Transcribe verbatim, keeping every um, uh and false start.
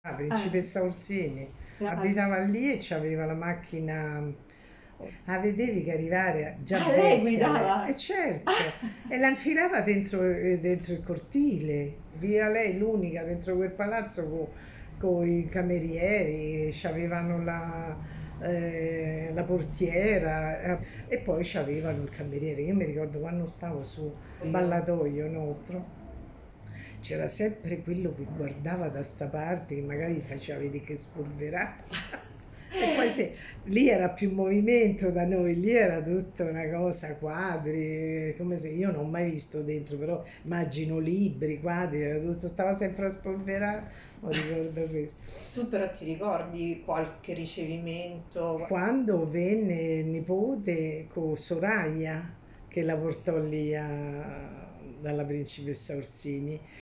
La Eh, principessa Orsini la- abitava lì e c'aveva la macchina. La vedevi che arrivare già ah, lei vecchia lei, guidava? e certo, e la infilava dentro, eh, dentro il cortile, via lei l'unica dentro quel palazzo con i camerieri, c'avevano la, eh, la portiera, eh, e poi c'avevano il cameriere. Io mi ricordo quando stavo su Io. ballatoio nostro, c'era sempre quello che guardava da sta parte, che magari faceva vedere che spolverava. E poi se lì era più movimento da noi, lì era tutta una cosa, quadri, come se io non ho mai visto dentro, però immagino libri, quadri, era tutto, stava sempre a spolverare, non ricordo questo. Tu però ti ricordi qualche ricevimento? Quando venne il nipote con Soraya, che la portò lì a- dalla principessa Orsini,